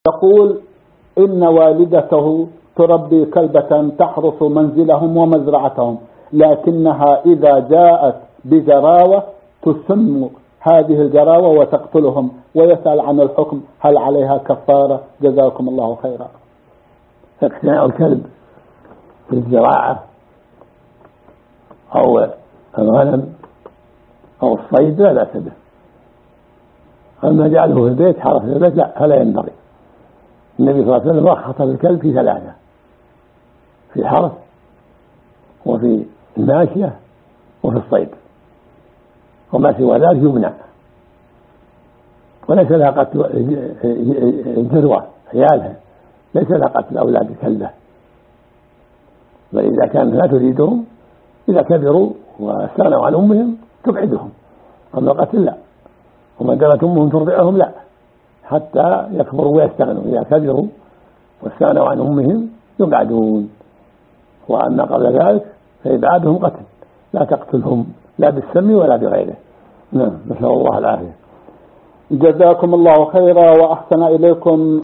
يقول إن والدته تربي كلبة تحرس منزلهم ومزرعتهم، لكنها إذا جاءت بجراوة تسم هذه الجراوة وتقتلهم، ويسأل عن الحكم، هل عليها كفارة؟ جزاكم الله خيرا. اقتناء الكلب في الزراعة أو الغنم أو الصيد لا بأس به، أما جعله في البيت حرس في البيت لا، فلا ينبغي. النبي صلى الله عليه وسلم رخص الكلب في ثلاثة: في الحرث وفي الماشية وفي الصيد، وما سوى ذلك يمنع. وليس لها قتل الذروة عيالها، ليس لها قتل أولاد الكلبة، بل إذا كانت لا تريدهم إذا كبروا واستغنوا عن أمهم تبعدهم، أما القتل لا، وما دامت أمهم ترضعهم لا حتى يكبروا ويستغنوا. إذا كبروا واستغنوا عن أمهم يبعدون، وأما قبل ذلك فإبعادهم قتل، لا تقتلهم لا بالسم ولا بغيره. نعم، نسأل الله العافية. جزاكم الله خيرا وأحسن إليكم.